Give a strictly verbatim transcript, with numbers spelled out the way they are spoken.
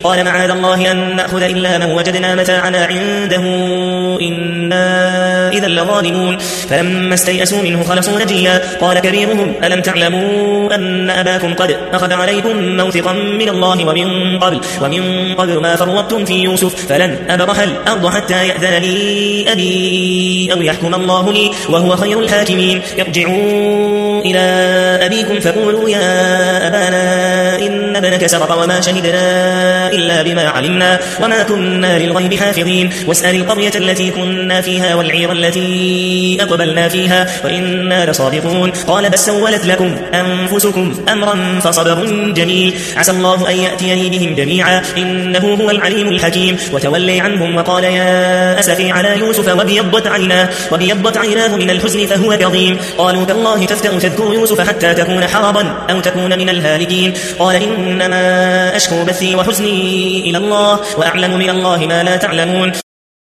قال معاذ الله أن نأخذ إلا من وجدنا متاعنا عنده إنا إذا لظالمون فلما استيئسوا منه خلصوا نجيا قال كبيرهم ألم تعلموا أن أباكم قد أخذ عليكم موثقا من الله ومن قبل ومن قبل ما فرطتم في يوسف فلن أبرح الأرض حتى يأذن لي أبي أو يحكم الله لي وهو خير الحاكمين ارجعوا إلى أبيكم فقولوا يا أبانا إن ابنك سرق وما شهدنا إلا بما علمنا وما كنا للغيب حافظين واسأل القرية التي كنا فيها والعير التي أقبلنا فيها وإنا لصادقون قال بل سولت لكم أنفسكم أمرا فصبر جميل عسى الله أن يأتيني بهم جميعا إنه هو العليم الحكيم وتولي عنهم وقال يا أسفي على يوسف وبيضت عيناه وبيضت عيناه من الحزن فهو كظيم قالوا تالله تفتأ تذكر يوسف حتى تكون حرضا أو تكون من الهالكين قال إنما أشكو بثي وحزني إلى الله وأعلم من الله ما لا تعلمون